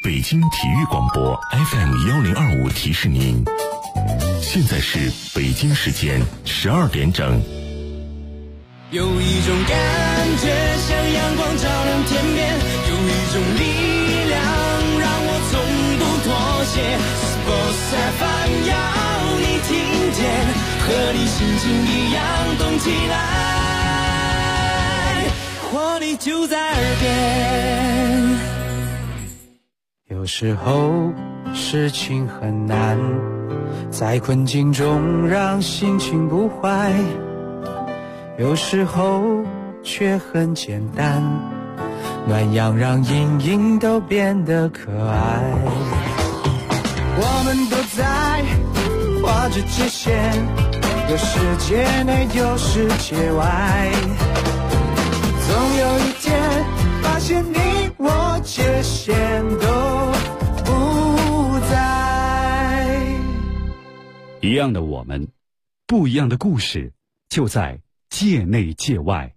北京体育广播 FM1025提示您，现在是北京时间12点整。 有一种感觉像阳光照亮天边，有一种力量让我从不妥协。Sports FM 要你听见，和你心情一样动起来，活力就在耳边。 有时候事情很难，在困境中让心情不坏，有时候却很简单，暖阳让阴影都变得可爱。我们都在画着界限，有世界内有世界外，总有一天发现你我界限都不在。 一样的我们，不一样的故事，就在界内界外。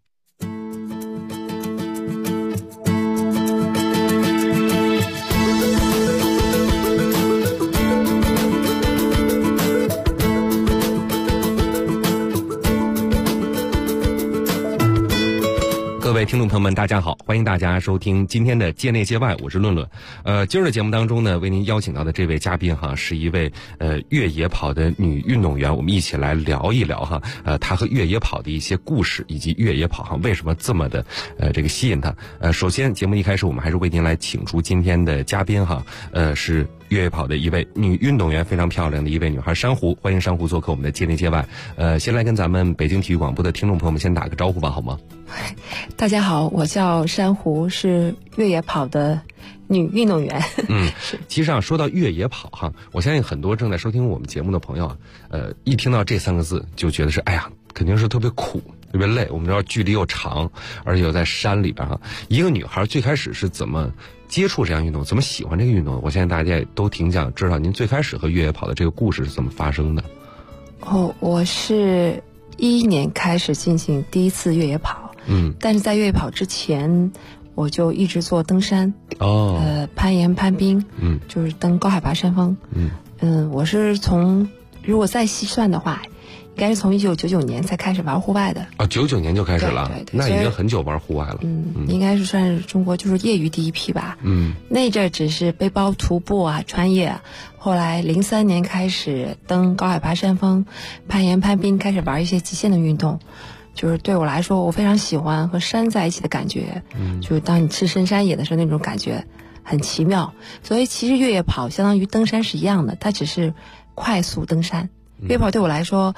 各位听众朋友们，大家好，欢迎大家收听今天的界内界外，我是论论。今儿的节目当中呢，为您邀请到的这位嘉宾哈，是一位越野跑的女运动员，我们一起来聊一聊哈，她和越野跑的一些故事，以及越野跑哈为什么这么的这个吸引她。首先节目一开始，我们还是为您来请出今天的嘉宾哈，是越野跑的一位女运动员，非常漂亮的一位女孩珊瑚，欢迎珊瑚做客我们的界内界外。先来跟咱们北京体育广播的听众朋友们先打个招呼吧，好吗？ 大家好，我叫珊瑚，是越野跑的女运动员。 其实说到越野跑哈，我相信很多正在收听我们节目的朋友一听到这3个字就觉得是肯定是特别苦特别累。我们知道距离又长，而且又在山里边哈。一个女孩最开始是怎么接触这项运动，怎么喜欢这个运动？我相信大家也都挺想知道您最开始和越野跑的这个故事是怎么发生的。 我是2011年开始进行第一次越野跑。但是在越野跑之前，我就一直做登山，攀岩、攀冰，就是登高海拔山峰。我是如果再细算的话，应该是从1999年才开始玩户外的。 99年就开始了， 对， 那已经很久玩户外了。 应该是算是中国就是业余第一批吧。那阵只是背包徒步啊、穿越啊。后来03年开始登高海拔山峰、攀岩、攀冰，开始玩一些极限的运动。就是对我来说，我非常喜欢和山在一起的感觉。就是当你吃深山野的时候，那种感觉很奇妙。所以其实越野跑相当于登山是一样的，它只是快速登山。越野跑对我来说，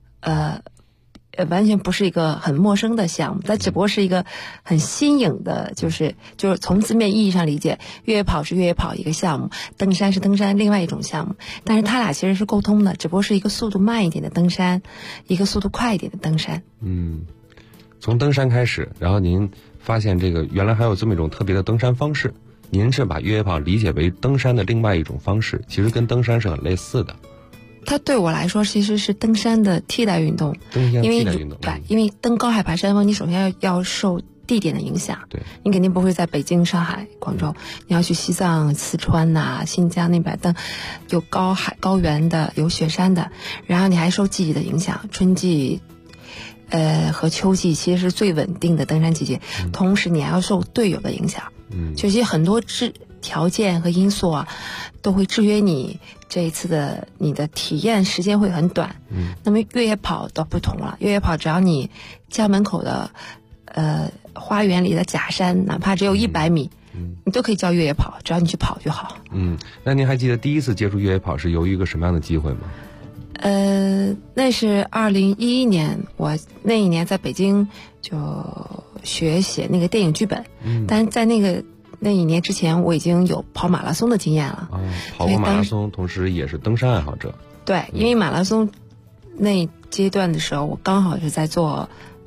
完全不是一个很陌生的项目，它只不过是一个很新颖的，就是从字面意义上理解，越野跑是越野跑一个项目，登山是登山另外一种项目，但是它俩其实是沟通的，只不过是一个速度慢一点的登山，一个速度快一点的登山。 从登山开始，然后您发现这个原来还有这么一种特别的登山方式，您是把越野跑理解为登山的另外一种方式，其实跟登山是很类似的。 它对我来说其实是登山的替代运动，因为登高海拔山峰，你首先要受地点的影响，对，你肯定不会在北京、上海、广州，你要去西藏、四川呐、新疆那边登，有高原的，有雪山的，然后你还受季节的影响，春季和秋季其实是最稳定的登山季节，同时你还要受队友的影响，就是很多条件和因素啊，都会制约你这一次的你的体验时间会很短。那么越野跑都不同了，越野跑只要你家门口的花园里的假山，哪怕只有100米，你都可以叫越野跑，只要你去跑就好。 那您还记得第一次接触越野跑是由于一个什么样的机会吗？ 那是2011年，我那一年在北京就学写那个电影剧本，但是在那一年之前，我已经有跑马拉松的经验了。 跑过马拉松，同时也是登山爱好者。 对，因为马拉松那阶段的时候，我刚好是在做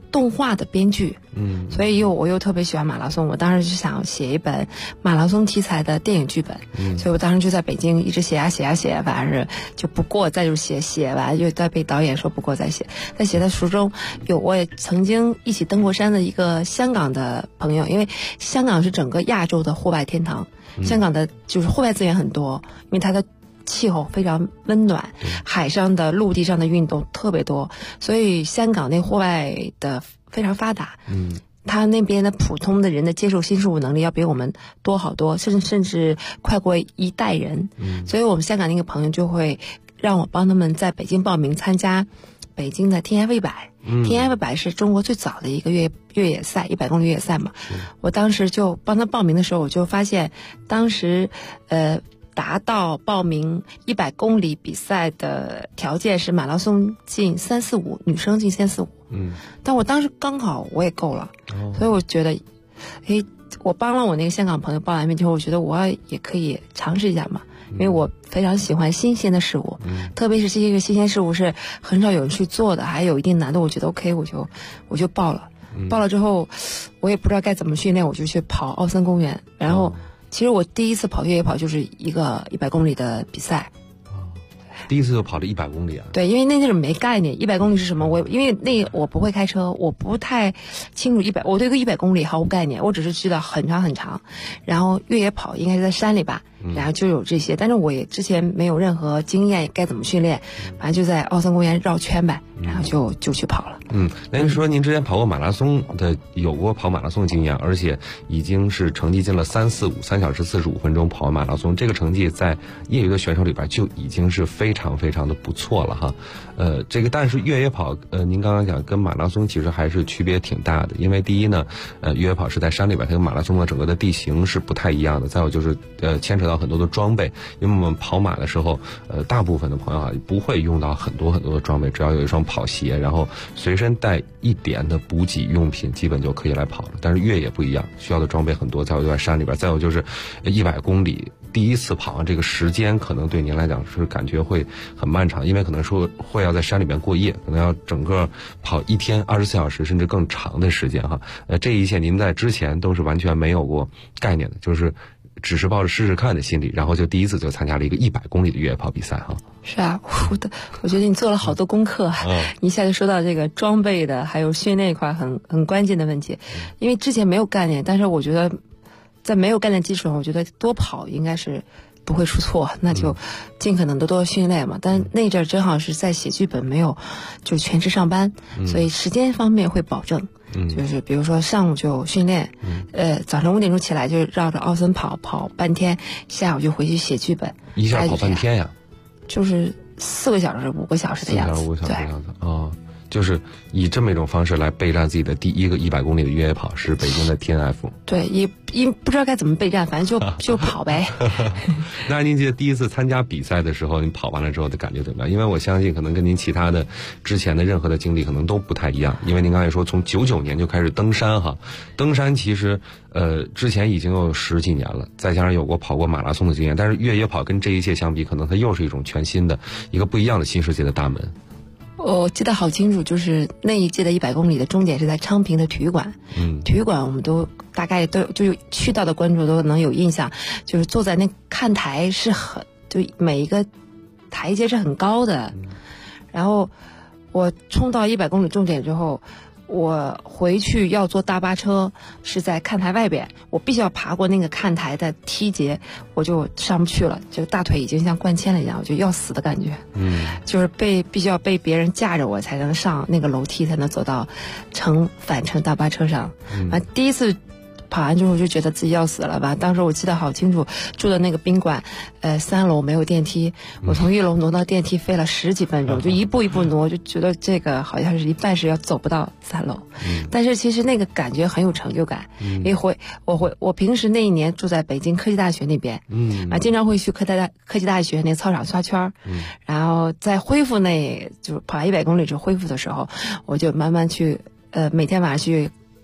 动画的编剧，所以我又特别喜欢马拉松，我当时就想写一本马拉松题材的电影剧本，所以我当时就在北京一直写啊写啊写，反正是就不过，再就写完又再被导演说不过再写，在写的途中我也曾经一起登过山的一个香港的朋友，因为香港是整个亚洲的户外天堂，香港的就是户外资源很多，因为它的气候非常温暖，海上的陆地上的运动特别多，所以香港那户外的非常发达。他那边的普通的人的接受新事物能力要比我们多好多，甚至快过一代人。所以我们香港那个朋友就会让我帮他们在北京报名参加北京的 TF100。TF100 是中国最早的一个越野赛，100公里越野赛嘛。我当时就帮他报名的时候，我就发现当时达到报名100公里比赛的条件是马拉松进345，女生进345。但我当时刚好我也够了，所以我觉得，我帮了我那个香港朋友报完名之后，我觉得我也可以尝试一下嘛，因为我非常喜欢新鲜的事物，特别是这个新鲜事物是很少有人去做的，还有一定难度，我觉得 OK， 我就报了。报了之后，我也不知道该怎么训练，我就去跑奥森公园，然后。其实我第一次跑越野跑就是一个100公里的比赛， 第一次就跑了100公里啊？ 对，因为那阵没概念100公里是什么，因为我不会开车，我不太清楚我对100公里毫无概念，我只是知道很长很长，然后越野跑应该是在山里吧，然后就有这些，但是我也之前没有任何经验，该怎么训练，反正就在奥森公园绕圈呗，然后就去跑了。 那您说您之前跑过马拉松的，有过跑马拉松的经验，而且已经是成绩进了3小时45分钟跑完马拉松，这个成绩在业余的选手里边就已经是非常非常的不错了哈。但是越野跑，您刚刚讲跟马拉松其实还是区别挺大的，因为第一呢，越野跑是在山里边，它跟马拉松的整个的地形是不太一样的。再有就是牵扯到很多的装备，因为我们跑马的时候，大部分的朋友啊不会用到很多很多的装备，只要有一双跑鞋，然后随身带一点的补给用品，基本就可以来跑了。但是越野不一样，需要的装备很多，再有就在山里边，再有就是100公里。第一次跑完这个时间可能对您来讲是感觉会很漫长，因为可能说会要在山里面过夜，可能要整个跑1天24小时甚至更长的时间哈。这一切您在之前都是完全没有过概念的，就是只是抱着试试看的心理，然后就第一次就参加了一个100公里的越野跑比赛哈。 是啊，我觉得你做了好多功课，一下就说到这个装备的还有训练一块很关键的问题，因为之前没有概念，但是我觉得在没有概念基础上，我觉得多跑应该是不会出错，那就尽可能的多训练嘛。但那阵儿正好是在写剧本，没有就全职上班，所以时间方面会保证。就是比如说上午就训练，早上5点钟起来就绕着奥森跑半天，下午就回去写剧本。 一下跑半天呀？ 就是4个小时、5个小时的样子。 4个小时、5个小时的样子哦。就是以这么一种方式来备战自己的第一个100公里的越野跑，是北京的 TNF。 对，也不知道该怎么备战，反正就跑呗。 那您记得第一次参加比赛的时候，您跑完了之后的感觉怎么样？因为我相信可能跟您其他的之前的任何的经历可能都不太一样，因为您刚才说从99年就开始登山哈，登山其实之前已经有10几年了，再加上有过跑过马拉松的经验，但是越野跑跟这一切相比，可能它又是一种全新的一个不一样的新世界的大门。 我记得好清楚，就是那一届的100公里的终点是在昌平的体育馆。体育馆我们都大概都就是去到的观众都能有印象，就是坐在那看台就每一个台阶是很高的。然后我冲到100公里终点之后，我回去要坐大巴车，是在看台外边，我必须要爬过那个看台的梯节，我就上不去了，就大腿已经像灌铅了一样，我就要死的感觉。就是必须要被别人架着我才能上那个楼梯，才能走到返程大巴车上。第一次跑完之后就觉得自己要死了吧。当时我记得好清楚，住的那个宾馆3楼没有电梯，我从1楼挪到电梯费了10几分钟，就一步一步挪，就觉得这个好像是一半是要走不到3楼。但是其实那个感觉很有成就感。我平时那一年住在北京科技大学那边，经常会去科技大学那个操场刷圈，然后在恢复就是跑100公里之后恢复的时候，我就慢慢去每天晚上去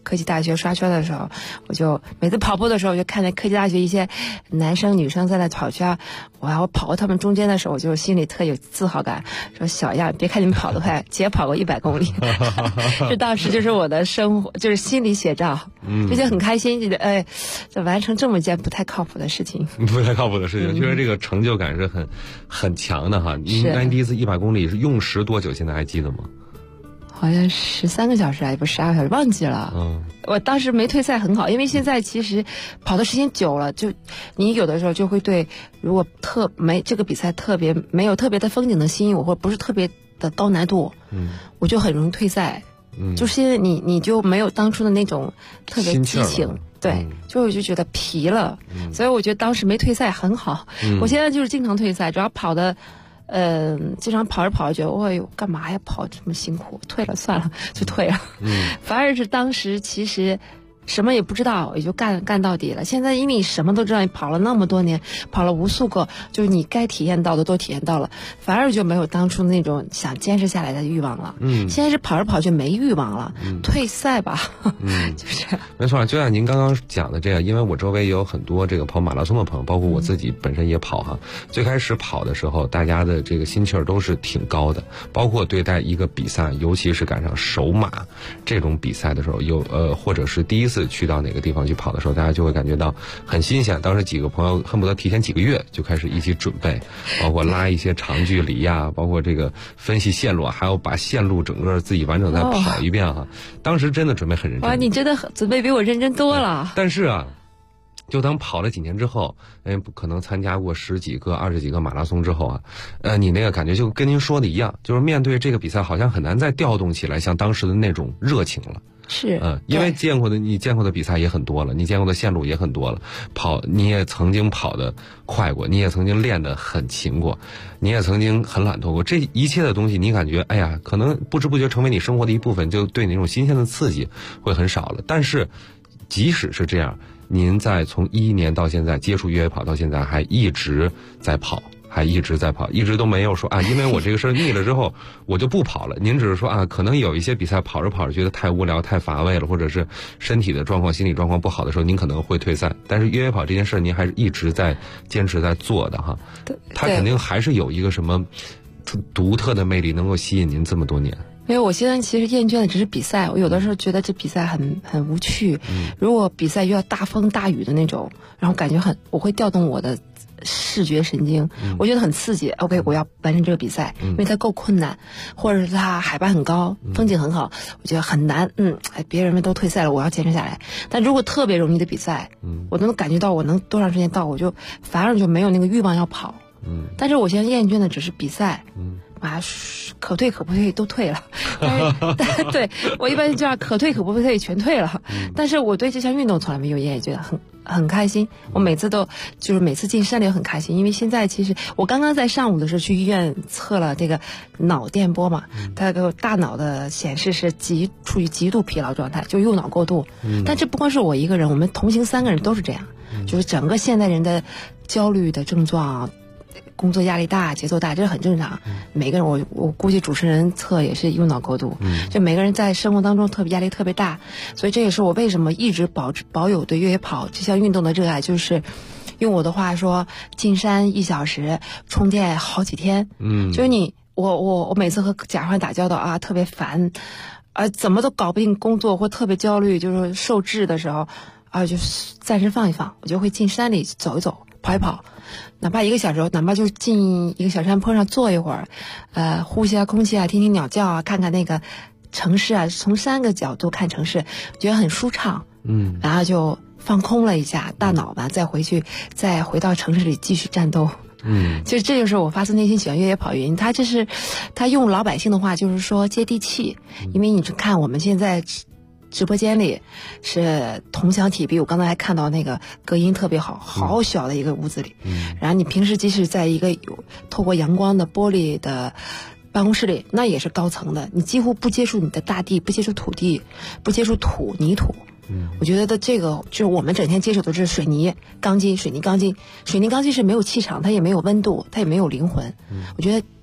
科技大学刷圈的时候，我就每次跑步的时候，我就看见科技大学一些男生女生在那跑圈，我跑过他们中间的时候，我就心里特有自豪感，说小样，别看你们跑得快，姐跑过100公里。这当时就是我的生活，就是心理写照，就觉得很开心，觉得就完成这么一件不太靠谱的事情。 不太靠谱的事情，确实这个成就感是很强的哈。你第一次100公里是用时多久？现在还记得吗？ 好像13个小时还不12个小时，忘记了。我当时没退赛很好，因为现在其实跑的时间久了，就你有的时候就会对，如果这个比赛没有特别的风景的吸引我，或者不是特别的高难度，我就很容易退赛。就是因为你就没有当初的那种特别激情，对，我就觉得疲了，所以我觉得当时没退赛很好。我现在就是经常退赛，主要跑的。经常跑着跑着觉得，哎呦，干嘛呀？跑这么辛苦，退了算了，就退了。反而是当时其实什么也不知道，也就干到底了。现在因为你什么都知道，你跑了那么多年，跑了无数个，就是你该体验到的都体验到了，反而就没有当初那种想坚持下来的欲望了。现在是跑着跑着就没欲望了，退赛吧。就是没错，就像您刚刚讲的这样，因为我周围也有很多这个跑马拉松的朋友，包括我自己本身也跑哈。最开始跑的时候，大家的这个心气儿都是挺高的，包括对待一个比赛，尤其是赶上首马这种比赛的时候，或者是第一次去到哪个地方去跑的时候，大家就会感觉到很新鲜。当时几个朋友恨不得提前几个月就开始一起准备，包括拉一些长距离呀，包括这个分析线路，还要把线路整个自己完整再跑一遍哈。当时真的准备很认真。 哇，你真的准备比我认真多了。 但是啊，就当跑了几年之后，可能参加过10几个、20几个马拉松之后啊，你那个感觉就跟您说的一样，就是面对这个比赛好像很难再调动起来像当时的那种热情了。 是， 因为你见过的比赛也很多了，你见过的线路也很多了，你也曾经跑得快过，你也曾经练得很勤过，你也曾经很懒惰过，这一切的东西你感觉哎呀，可能不知不觉成为你生活的一部分，就对你那种新鲜的刺激会很少了。但是即使是这样，您在从2011年到现在接触越野跑到现在还一直在跑，一直都没有说啊，因为我这个事儿腻了之后我就不跑了。您只是说啊，可能有一些比赛跑着跑着觉得太无聊太乏味了，或者是身体的状况心理状况不好的时候您可能会退赛，但是越野跑这件事您还是一直在坚持在做的哈。它肯定还是有一个什么独特的魅力能够吸引您这么多年。 因为我现在其实厌倦的只是比赛，我有的时候觉得这比赛很无趣。如果比赛遇到大风大雨的那种，然后感觉我会调动我的视觉神经，我觉得很刺激。OK， 我要完成这个比赛，因为它够困难，或者是它海拔很高，风景很好，我觉得很难。别人们都退赛了，我要坚持下来。但如果特别容易的比赛，我能感觉到我能多长时间到，我就反而就没有那个欲望要跑。但是我现在厌倦的只是比赛。可退可不退都退了，对，我一般这样可退可不退全退了。但是我对这项运动从来没有厌倦，觉得很开心。我每次进山里很开心，因为现在其实我刚刚在上午的时候去医院测了这个脑电波嘛，它给我大脑的显示是处于极度疲劳状态，就右脑过度。但这不光是我一个人，我们同行3个人都是这样，就是整个现代人的焦虑的症状。工作压力大，节奏大，这是很正常。每个人，我估计主持人测也是右脑过度，就每个人在生活当中压力特别大，所以这也是我为什么一直保有对越野跑这项运动的热爱，就是用我的话说，进山1小时，充电好几天。就是我每次和甲方打交道啊，特别烦，怎么都搞不定工作或特别焦虑，就是受制的时候就暂时放一放，我就会进山里走一走，跑一跑。哪怕1个小时，哪怕就进一个小山坡上坐一会儿，呼吸空气听听鸟叫看看那个城市从3个角度看城市，觉得很舒畅。然后就放空了一下大脑吧，再回到城市里继续战斗。其实这就是我发自内心喜欢越野跑原因。他用老百姓的话就是说接地气，因为你看我们现在直播间里是同享体壁，我刚才还看到那个隔音特别好，好小的一个屋子里。然后你平时即使在一个有透过阳光的玻璃的办公室里，那也是高层的，你几乎不接触你的大地，不接触土地，不接触泥土。我觉得这个就是我们整天接触的是水泥钢筋是没有气场，它也没有温度，它也没有灵魂。我觉得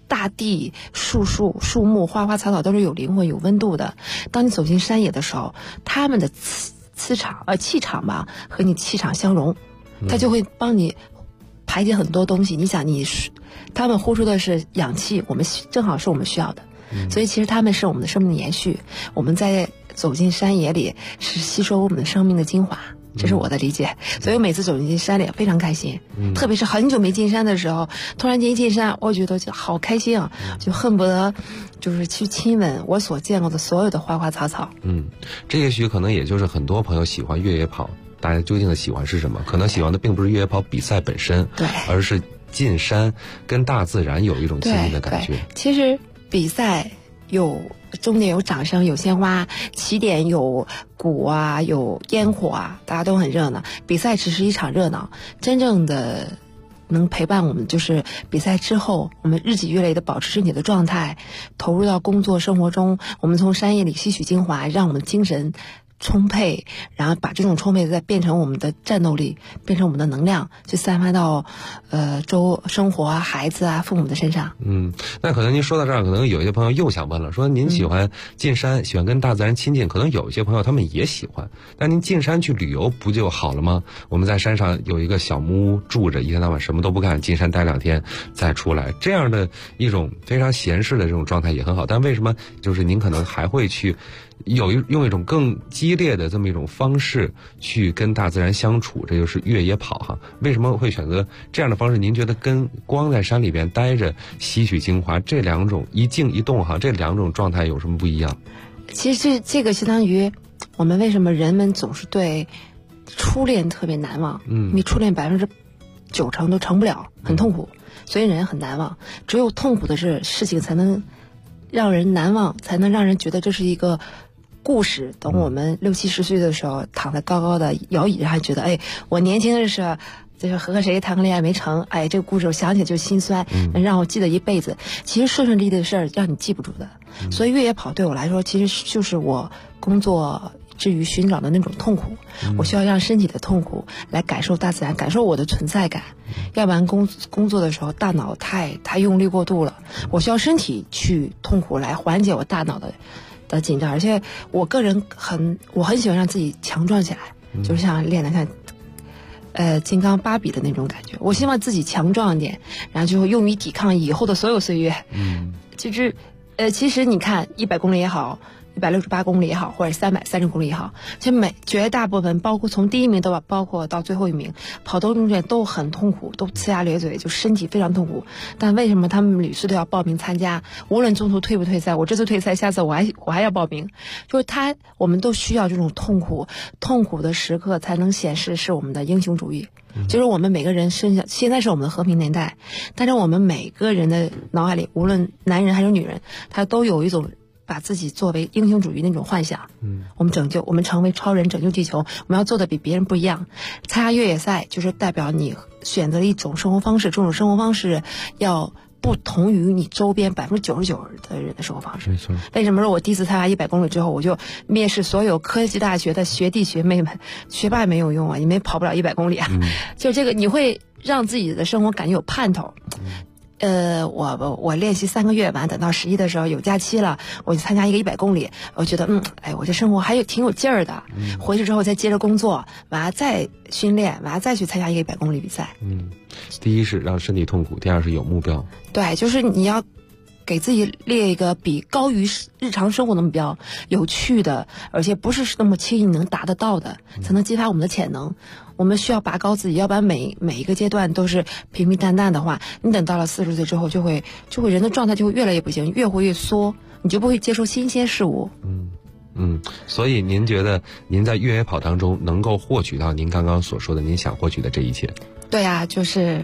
大地、树木、花花草草都是有灵魂、有温度的。当你走进山野的时候，他们的气场吧和你气场相融，它就会帮你排解很多东西。你想，他们呼出的是氧气，我们正好是我们需要的，所以其实他们是我们的生命的延续。我们在走进山野里是吸收我们的生命的精华。这是我的理解，所以我每次走进山里非常开心，特别是很久没进山的时候，突然间一进山，我觉得就好开心啊，就恨不得就是去亲吻我所见过的所有的花花草草。 这也许可能也就是很多朋友喜欢越野跑，大家究竟的喜欢是什么？可能喜欢的并不是越野跑比赛本身， 对， 而是进山跟大自然有一种亲密的感觉。 其实比赛终点有掌声，有鲜花，起点有鼓啊，有烟火啊，大家都很热闹。比赛只是一场热闹，真正的能陪伴我们就是比赛之后，我们日积月累的保持身体的状态，投入到工作生活中，我们从山野里吸取精华，让我们精神充沛，然后把这种充沛再变成我们的战斗力，变成我们的能量，去散发到生活啊、孩子啊、父母的身上。 那可能您说到这儿，可能有一些朋友又想问了，说您喜欢进山，喜欢跟大自然亲近，可能有一些朋友他们也喜欢，但您进山去旅游不就好了吗？我们在山上有一个小木屋住着，一天到晚什么都不干，进山待2天再出来，这样的一种非常闲适的这种状态也很好。但为什么就是您可能还会去用一种更激烈的这么一种方式去跟大自然相处，这就是越野跑哈。为什么会选择这样的方式？您觉得跟光在山里边待着吸取精华，这两种一静一动哈，这两种状态有什么不一样？ 其实这个相当于我们为什么人们总是对初恋特别难忘，因为初恋90%都成不了，很痛苦，所以人很难忘。只有痛苦的事情才能让人难忘，才能让人觉得这是一个故事。等我们60、70岁的时候，躺在高高的摇椅上，还觉得我年轻的时候就是和谁谈个恋爱没成，这个故事我想起来就心酸，能让我记得一辈子。其实顺顺利利的事儿让你记不住的，所以越野跑对我来说，其实就是我工作至于寻找的那种痛苦。我需要让身体的痛苦来感受大自然，感受我的存在感，要不然工作的时候大脑太用力过度了，我需要身体去痛苦来缓解我大脑的紧张。而且我个人我很喜欢让自己强壮起来，就是像练的看金刚芭比的那种感觉，我希望自己强壮一点，然后就用于抵抗以后的所有岁月。就是其实你看100公里也好，168公里也好，或者330公里也好，其实绝大部分，包括从第1名包括到最后1名，跑到终点都很痛苦，都呲牙咧嘴，就身体非常痛苦。但为什么他们屡次都要报名参加？无论中途退不退赛，我这次退赛，下次我还要报名。就是我们都需要这种痛苦的时刻，才能显示是我们的英雄主义。就是我们每个人身上，现在是我们的和平年代，但是我们每个人的脑海里，无论男人还是女人，他都有一种把自己作为英雄主义那种幻想。我们成为超人，拯救地球，我们要做的比别人不一样。参加越野赛就是代表你选择了一种生活方式，这种生活方式要不同于你周边99%的人的生活方式。为什么说我第一次参加100公里之后，我就蔑视所有科技大学的学弟学妹们？学霸没有用啊，你们跑不了100公里啊。就这个，你会让自己的生活感觉有盼头。我练习3个月，完等到11的时候有假期了，我就参加一个100公里，我觉得我这生活还挺有劲儿的。回去之后再接着工作，完了再训练，完了再去参加一个100公里比赛。 第一是让身体痛苦，第二是有目标。 对，就是你要给自己列一个比高于日常生活的目标，有趣的，而且不是那么轻易能达得到的，才能激发我们的潜能。我们需要拔高自己，要不然每一个阶段都是平平淡淡的话，你等到了40岁之后，就会人的状态就会越来越不行，越活越缩，你就不会接受新鲜事物。 所以您觉得您在越野跑当中能够获取到您刚刚所说的您想获取的这一切？ 对啊，就是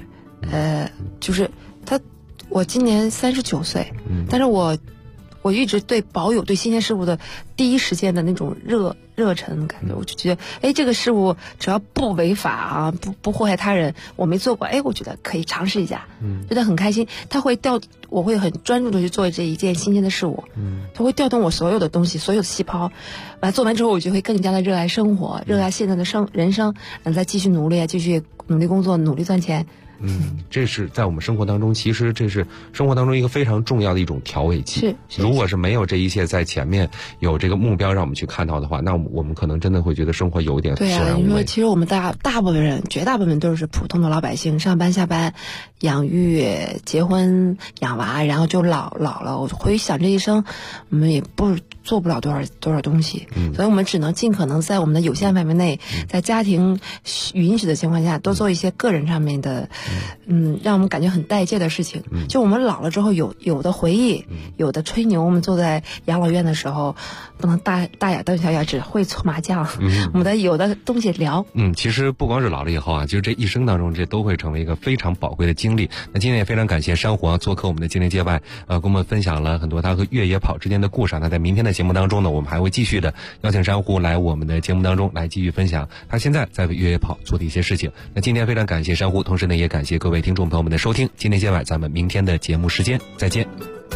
我今年39岁，但是我一直保有对新鲜事物的第一时间的那种热忱感觉。我就觉得这个事物只要不违法啊，不祸害他人，我没做过，我觉得可以尝试一下，觉得很开心。我会很专注的去做这一件新鲜的事物，它会调动我所有的东西，所有的细胞。做完之后，我就会更加的热爱生活，热爱现在的人生，再继续努力工作，努力赚钱。 这是在我们生活当中，其实这是生活当中一个非常重要的一种调味剂。如果是没有这一切在前面有这个目标让我们去看到的话，那我们可能真的会觉得生活有点索然无味。 对啊，你说其实我们大部分人，绝大部分都是普通的老百姓，上班下班，养育、结婚、养娃，然后就老了。我回想这一生，我们也做不了多少东西，所以我们只能尽可能在我们的有限范围内，在家庭允许的情况下，多做一些个人上面的，让我们感觉很带劲的事情。就我们老了之后，有的回忆，有的吹牛。我们坐在养老院的时候，不能大眼瞪小眼，只会搓麻将。我们有的东西聊。 其实不光是老了以后啊，就是这一生当中，这都会成为一个非常宝贵的经历。那今天也非常感谢珊瑚做客我们的今天街外，跟我们分享了很多他和越野跑之间的故事。那在明天的节目当中呢，我们还会继续的邀请珊瑚来我们的节目当中来继续分享他现在在为越野跑做的一些事情。那今天非常感谢珊瑚，同时呢也感谢各位听众朋友们的收听。今天街外咱们明天的节目时间再见。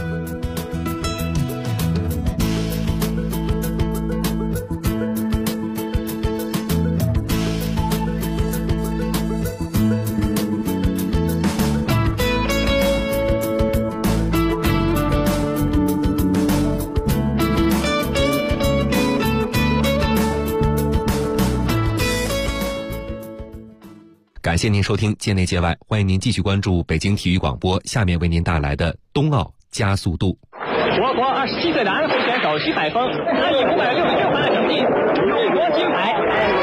感谢您收听界内界外，欢迎您继续关注北京体育广播，下面为您带来的冬奥加速度。 我国27岁的安徽选手徐海峰，他以566分的成绩勇夺金牌。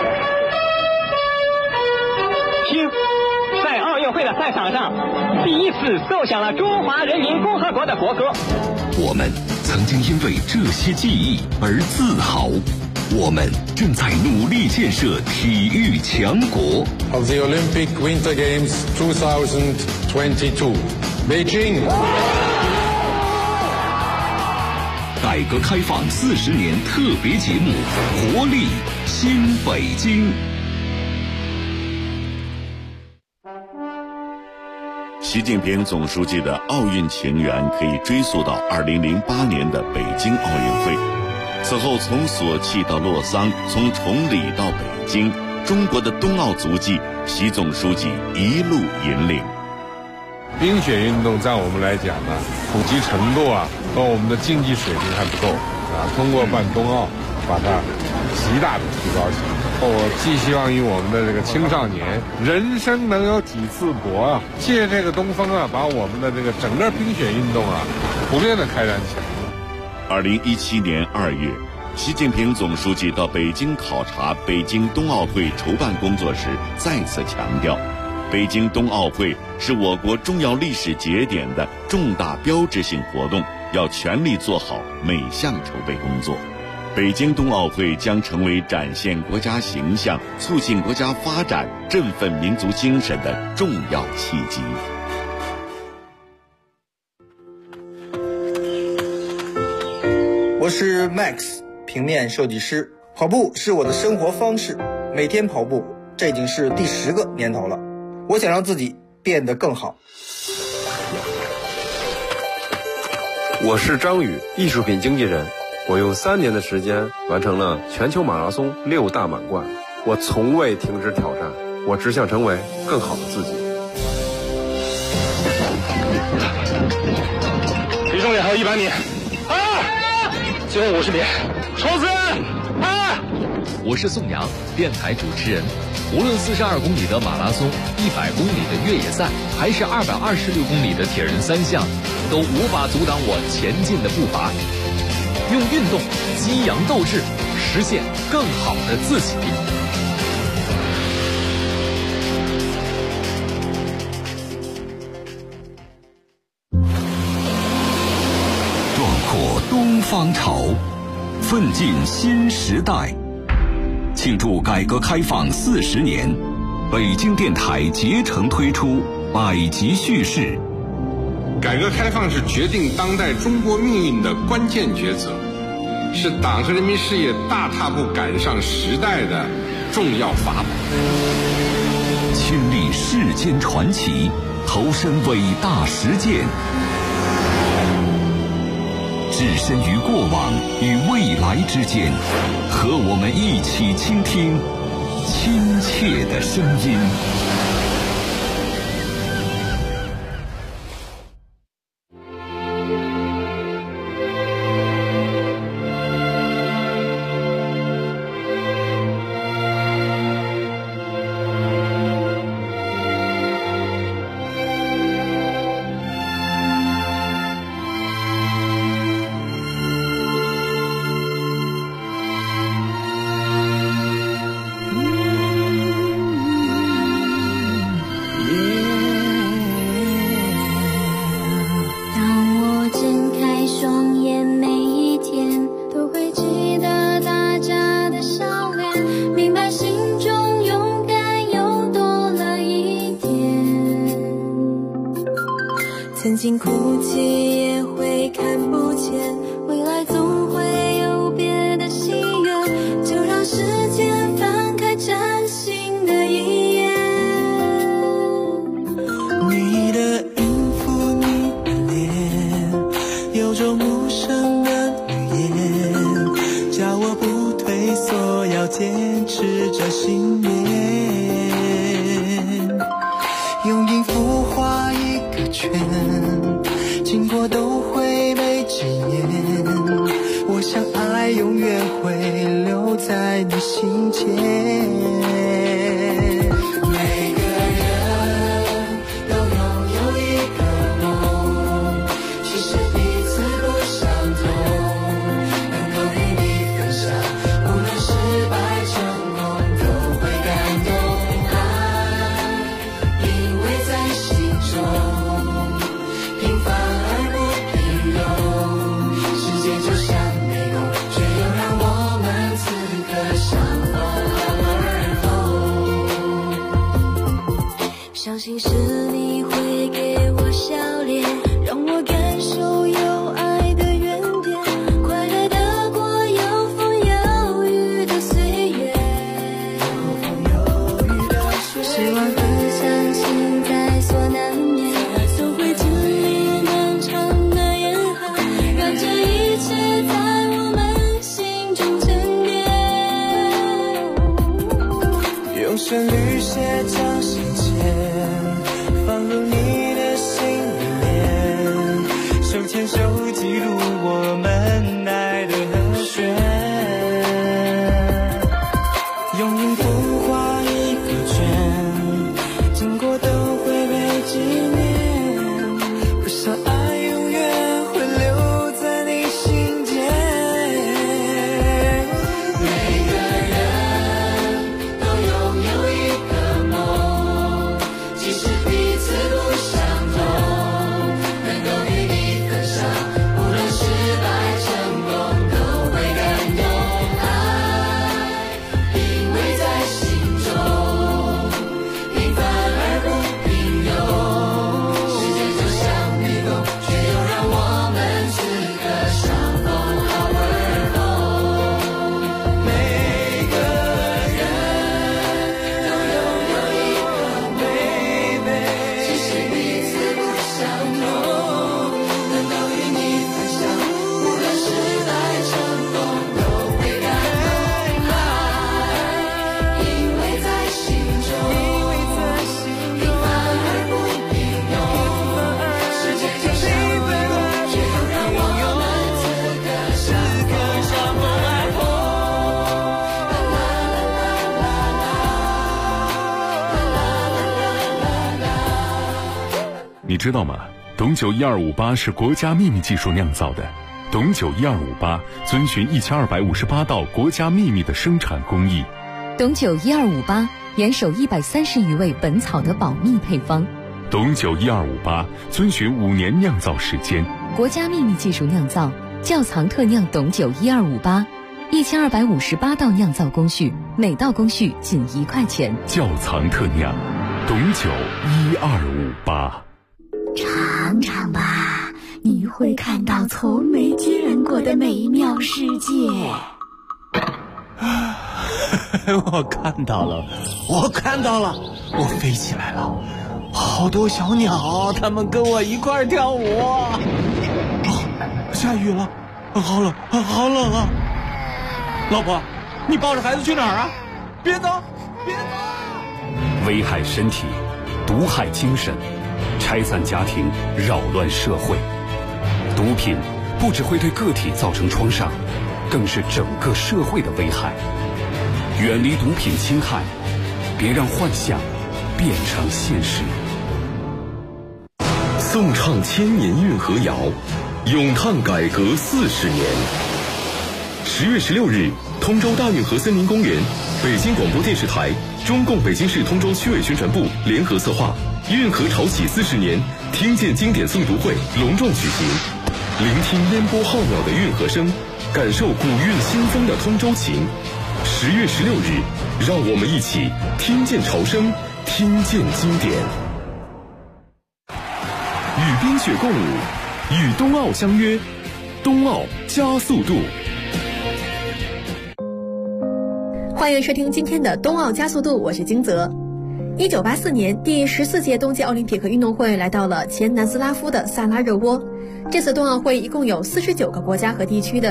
听，在奥运会的赛场上，第一次奏响了中华人民共和国的国歌。 我们曾经因为这些记忆而自豪。我们正在努力建设体育强国。 Of the Olympic Winter Games 2022, Beijing. 改革开放40年特别节目，活力新北京。习近平总书记的奥运情缘可以追溯到2008年的北京奥运会。此后从索契到洛桑，从崇礼到北京，中国的冬奥足迹，习总书记一路引领。 冰雪运动在我们来讲呢，普及程度和我们的竞技水平还不够通过办冬奥，把它极大的提高起来。我寄希望于我们的这个青少年，人生能有几次搏借这个东风把我们的这个整个冰雪运动普遍的开展起来。 2017年2月，习近平总书记到北京考察北京冬奥会筹办工作时，再次强调，北京冬奥会是我国重要历史节点的重大标志性活动，要全力做好每项筹备工作。北京冬奥会将成为展现国家形象、促进国家发展、振奋民族精神的重要契机。 我是 Max， 平面设计师。跑步是我的生活方式，每天跑步，这已经是第10个年头了。我想让自己变得更好。 我是张宇，艺术品经纪人。我用3年的时间完成了全球马拉松6大满贯。我从未停止挑战，我只想成为更好的自己。 离终点还有100米。最后50米，冲刺！ 我是宋阳，电台主持人。无论42公里的马拉松、100公里的越野赛，还是226公里的铁人3项，都无法阻挡我前进的步伐。用运动激扬斗志，实现更好的自己。 壮阔东方潮，奋进新时代。庆祝改革开放40年，北京电台竭诚推出百集叙事。 改革开放是决定当代中国命运的关键抉择，是党和人民事业大踏步赶上时代的重要法宝。 亲历世间传奇，投身伟大实践，置身于过往与未来之间，和我们一起倾听亲切的声音。 睛哭泣也会看不见，未来总会有别的心愿，就让时间翻开崭新的一页。 你的音符，你的脸，有种无声的语言，叫我不退缩，要坚持着信念。用音符画一个圈，经过都会被纪念。我想爱永远会留在你心间。每个人都拥有一个梦，其实彼此不相同，能够与你分享，无论失败成功都会感动。爱依偎在心中，平凡而不平庸，世界就像迷宫，却又让我们此刻相逢而后。 相信是你会给我笑脸，让我感受有爱的原点，快乐的过有风有雨的岁月。希望分享心在所难免，总会经历漫长的严寒，让这一切在我们心中沉淀。 用旋律写张信笺，放入你的心里面，手牵手记录我们爱的和弦。用音符画一个圈，经过都会被纪念。我想爱永远会留在你心间。每个人都拥有一个梦，即使彼此不相同，能够与你分享，无论失败成功都会感动。爱依偎在心中，平凡而不平庸，世界就像迷宫，却又让我们此刻相逢好而后。每个人都拥有一个baby，即使彼此不相同，能够与你分享，无论失败成功都会感动。爱依偎在心中，平凡而不平庸，世界就像迷宫，却又让我们此刻相逢而后。 你知道吗？董酒1258是国家秘密技术酿造的。董酒1258遵循1258道国家秘密的生产工艺。 董酒1258严守130余味本草的保密配方。 董酒1258遵循5年酿造时间。 国家秘密技术酿造，窖藏特酿董酒1258，1258道酿造工序，每道工序仅1块钱。 窖藏特酿，董酒1258。 尝尝吧，你会看到从没见过的美妙世界。 我看到了，我飞起来了，好多小鸟，它们跟我一块跳舞。下雨了，好冷啊！老婆，你抱着孩子去哪儿啊？别走！ 危害身体，毒害精神，拆散家庭，扰乱社会。毒品不只会对个体造成创伤，更是整个社会的危害。远离毒品侵害，别让幻想变成现实。 颂唱千年运河谣，咏叹改革40年。10月16日，通州大运河森林公园，北京广播电视台、中共北京市通州区委宣传部联合策划运河潮起40年听见经典诵读会隆重举行，聆听烟波浩渺的运河声，感受古韵新风的通州情。10月16日，让我们一起听见潮声，听见经典。 与冰雪共舞，与冬奥相约，冬奥加速度。 欢迎收听今天的冬奥加速度，我是金泽。1984年第14届冬季奥林匹克运动会来到了前南斯拉夫的萨拉热窝。这次冬奥会一共有49个国家和地区的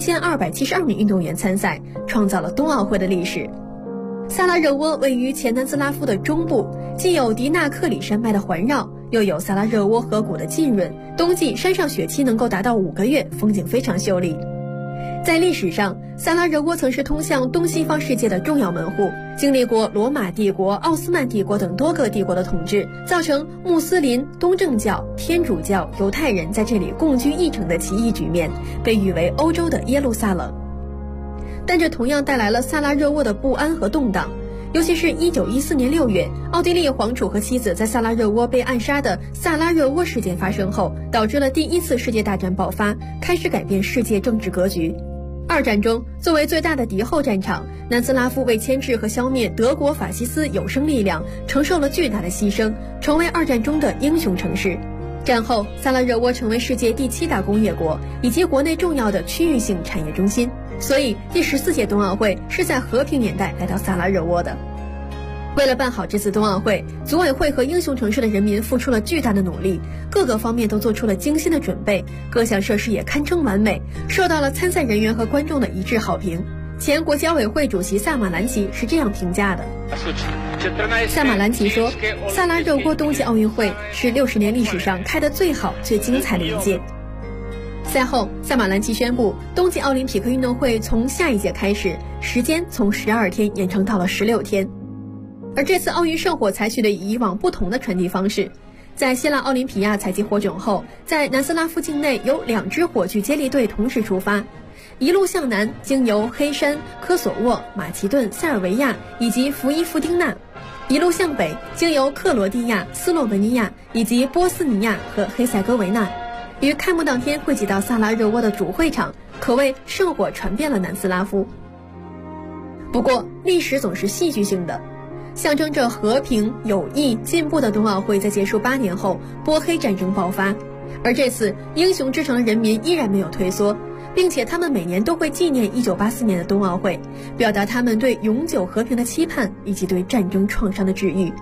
1272名运动员参赛，创造了冬奥会的历史。萨拉热窝位于前南斯拉夫的中部，既有迪纳克里山脉的环绕，又有萨拉热窝河谷的浸润，冬季山上雪期能够达到5个月，风景非常秀丽。在历史上，萨拉热窝曾是通向东西方世界的重要门户，经历过罗马帝国、奥斯曼帝国等多个帝国的统治，造成穆斯林、东正教、天主教、犹太人在这里共居一城的奇异局面，被誉为欧洲的耶路撒冷。但这同样带来了萨拉热窝的不安和动荡，尤其是1914年6月，奥地利皇储和妻子在萨拉热窝被暗杀的萨拉热窝事件发生后，导致了第一次世界大战爆发，开始改变世界政治格局。二战中，作为最大的敌后战场，南斯拉夫为牵制和消灭德国法西斯有生力量，承受了巨大的牺牲，成为二战中的英雄城市。战后，萨拉热窝成为世界第7大工业国，以及国内重要的区域性产业中心。所以，第14届冬奥会是在和平年代来到萨拉热窝的。为了办好这次冬奥会，组委会和英雄城市的人民付出了巨大的努力，各个方面都做出了精心的准备，各项设施也堪称完美，受到了参赛人员和观众的一致好评。前国际奥委会主席萨马兰奇是这样评价的。萨马兰奇说，萨拉热窝冬季奥运会是60年历史上开得最好、最精彩的一届。赛后，萨马兰奇宣布，冬季奥林匹克运动会从下一届开始，时间从12天延长到了16天。而这次奥运圣火采取了与以往不同的传递方式，在希腊奥林匹亚采集火种后，在南斯拉夫境内有2支火炬接力队同时出发，一路向南，经由黑山、科索沃、马其顿、塞尔维亚以及弗伊夫丁纳，一路向北，经由克罗地亚、斯洛文尼亚以及波斯尼亚和黑塞哥维那，于开幕当天汇集到萨拉热窝的主会场，可谓圣火传遍了南斯拉夫。不过，历史总是戏剧性的。象征着和平、友谊、进步的冬奥会在结束8年后，波黑战争爆发。而这次，英雄之城的人民依然没有退缩，并且他们每年都会纪念1984年的冬奥会，表达他们对永久和平的期盼以及对战争创伤的治愈。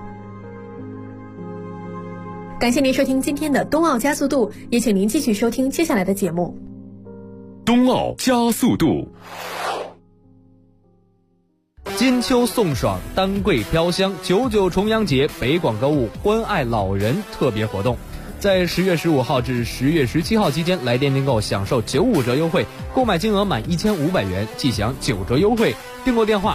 感谢您收听今天的冬奥加速度，也请您继续收听接下来的节目。 冬奥加速度。 金秋送爽，丹桂飘香，99重阳节北广购物关爱老人特别活动，在10月15号至10月17号期间，来电订购享受95折优惠，购买金额满1500元即享9折优惠。订购电话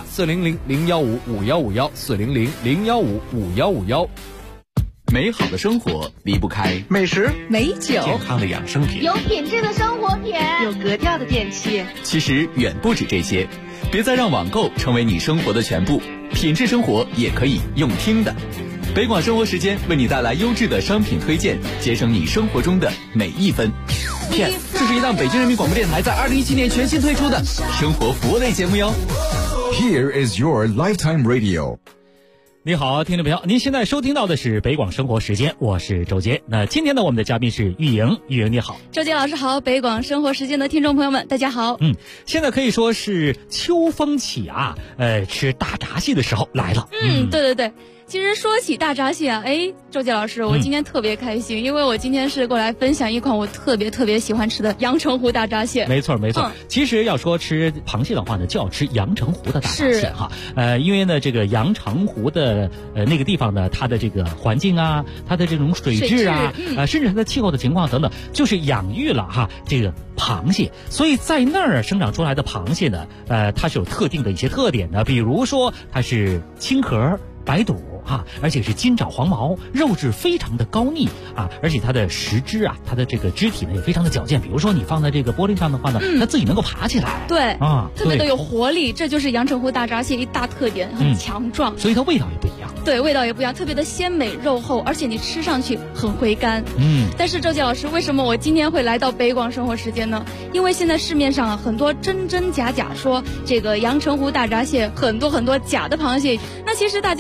400-015-5151，400-015-5151。 美好的生活离不开美食、 美酒、 健康的养生品， 有品质的生活品， 有格调的电器。 其实远不止这些，别再让网购成为你生活的全部，品质生活也可以用听的。北广生活时间为你带来优质的商品推荐，节省你生活中的每一分。这是一档北京人民广播电台在2017年全新推出的生活服务类节目哟。 Here is your lifetime radio。 你好，听众朋友，您现在收听到的是北广生活时间，我是周杰。那今天呢，我们的嘉宾是玉莹，玉莹你好。 周杰老师好，北广生活时间的听众朋友们，大家好。 现在可以说是秋风起啊，吃大闸蟹的时候来了。 对对对。其实说起大闸蟹啊，周杰老师，我今天特别开心，因为我今天是过来分享一款我特别喜欢吃的阳澄湖大闸蟹。 没错。其实要说吃螃蟹的话呢，就要吃阳澄湖的大闸蟹哈。因为呢，这个阳澄湖的那个地方呢，它的这个环境啊，它的这种水质啊，甚至它的气候的情况等等，就是养育了哈这个螃蟹。所以在那儿生长出来的螃蟹呢，它是有特定的一些特点的，比如说它是青壳白肚而且是金爪黄毛，肉质非常的高腻而且它的食肢啊，它的这个肢体呢也非常的矫健。比如说你放在这个玻璃上的话呢，它自己能够爬起来。 对特别的有活力，这就是阳澄湖大闸蟹一大特点，很强壮。 所以它味道也不一样。 对，味道也不一样，特别的鲜美肉厚，而且你吃上去很回甘。但是周杰老师，为什么我今天会来到北广生活时间呢？因为现在市面上很多真假说这个阳澄湖大闸蟹很多假的螃蟹，那其实大家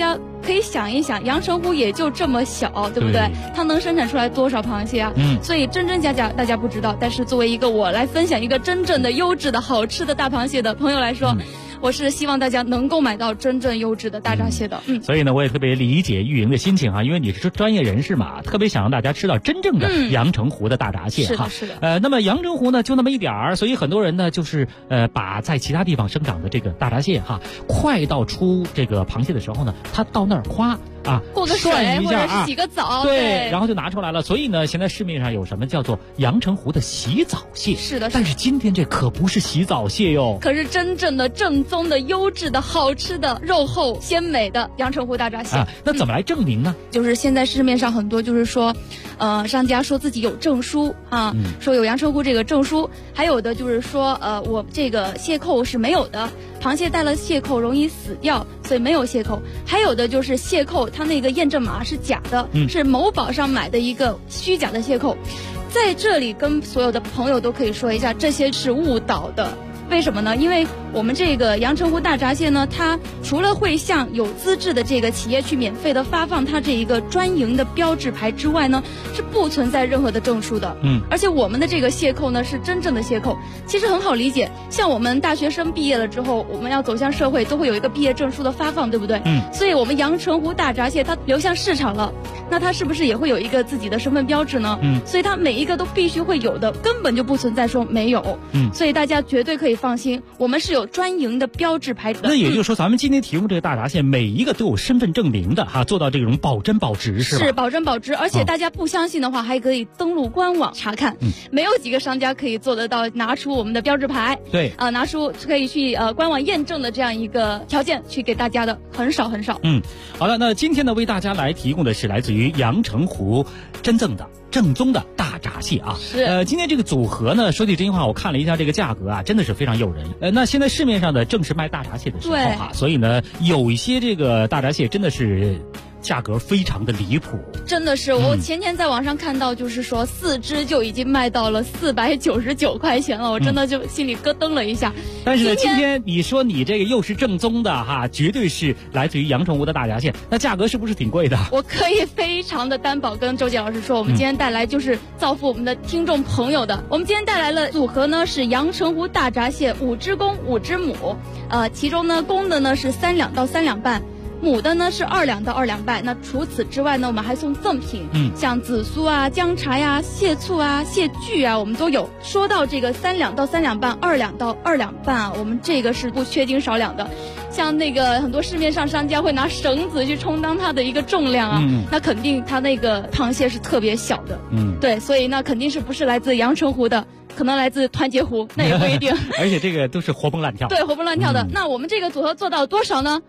可以想一想，阳澄湖也就这么小，对不对？它能生产出来多少螃蟹啊？所以真真假假大家不知道，但是作为一个我来分享一个真正的优质的好吃的大螃蟹的朋友来说，我是希望大家能够买到真正优质的大闸蟹的。 所以呢，我也特别理解玉莹的心情因为你是专业人士嘛，特别想让大家吃到真正的阳澄湖的大闸蟹是的，是的。 那么阳澄湖呢就那么一点儿，所以很多人呢就是把在其他地方生长的这个大闸蟹快到出这个螃蟹的时候呢，他到那儿夸过个水或者是洗个澡， 对，然后就拿出来了。所以呢，现在市面上有什么叫做阳澄湖的洗澡蟹？ 是的， 但是今天这可不是洗澡蟹哟， 可是真正的正宗的优质的好吃的肉厚鲜美的阳澄湖大闸蟹那怎么来证明呢？ 就是现在市面上很多就是说商家说自己有证书说有阳澄湖这个证书，还有的就是说我这个蟹扣是没有的，螃蟹带了蟹扣容易死掉，所以没有蟹扣。还有的就是蟹扣它那个验证码是假的，是某宝上买的一个虚假的蟹扣。在这里跟所有的朋友都可以说一下，这些是误导的。为什么呢？因为我们这个阳澄湖大闸蟹呢，它除了会向有资质的这个企业去免费的发放它这一个专营的标志牌之外呢，是不存在任何的证书的。而且我们的这个蟹扣呢是真正的蟹扣，其实很好理解。像我们大学生毕业了之后，我们要走向社会，都会有一个毕业证书的发放，对不对？所以我们阳澄湖大闸蟹它流向市场了，那它是不是也会有一个自己的身份标志呢？所以它每一个都必须会有的，根本就不存在说没有。所以大家绝对可以放心，我们是有专营的标志牌的。 那也就是说，咱们今天提供这个大闸蟹，每一个都有身份证明的做到这种保真保值，是吧？ 是保真保值，而且大家不相信的话，还可以登录官网查看。没有几个商家可以做得到拿出我们的标志牌， 对拿出可以去官网验证的这样一个条件去给大家的，很少很少。 好的，那今天呢为大家来提供的是来自于阳澄湖真正的正宗的大闸蟹是今天这个组合呢，说句真话，我看了一下这个价格真的是非常诱人。那现在市面上的正是卖大闸蟹的时候所以呢有一些这个大闸蟹真的是价格非常的离谱， 真的是。我前天在网上看到，就是说4只就已经卖到了499块钱了，我真的就心里咯噔了一下。 但是呢，今天你说你这个又是正宗的绝对是来自于阳澄湖的大闸蟹，那价格是不是挺贵的？ 我可以非常的担保跟周杰老师说，我们今天带来就是造福我们的听众朋友的。我们今天带来了组合呢是阳澄湖大闸蟹5只公5只母，其中呢公的呢是3两到3两半。母的呢是2两到2两半。那除此之外呢，我们还送赠品，像紫苏姜茶呀、蟹醋蟹具我们都有。说到这个3两到3两半、2两到2两半我们这个是不缺斤少两的。像那个很多市面上商家会拿绳子去充当它的一个重量那肯定它那个螃蟹是特别小的，对，所以那肯定是不是来自阳澄湖的，可能来自团结湖，那也不一定。 而且这个都是活蹦乱跳， 对，活蹦乱跳的。那我们这个组合做到多少呢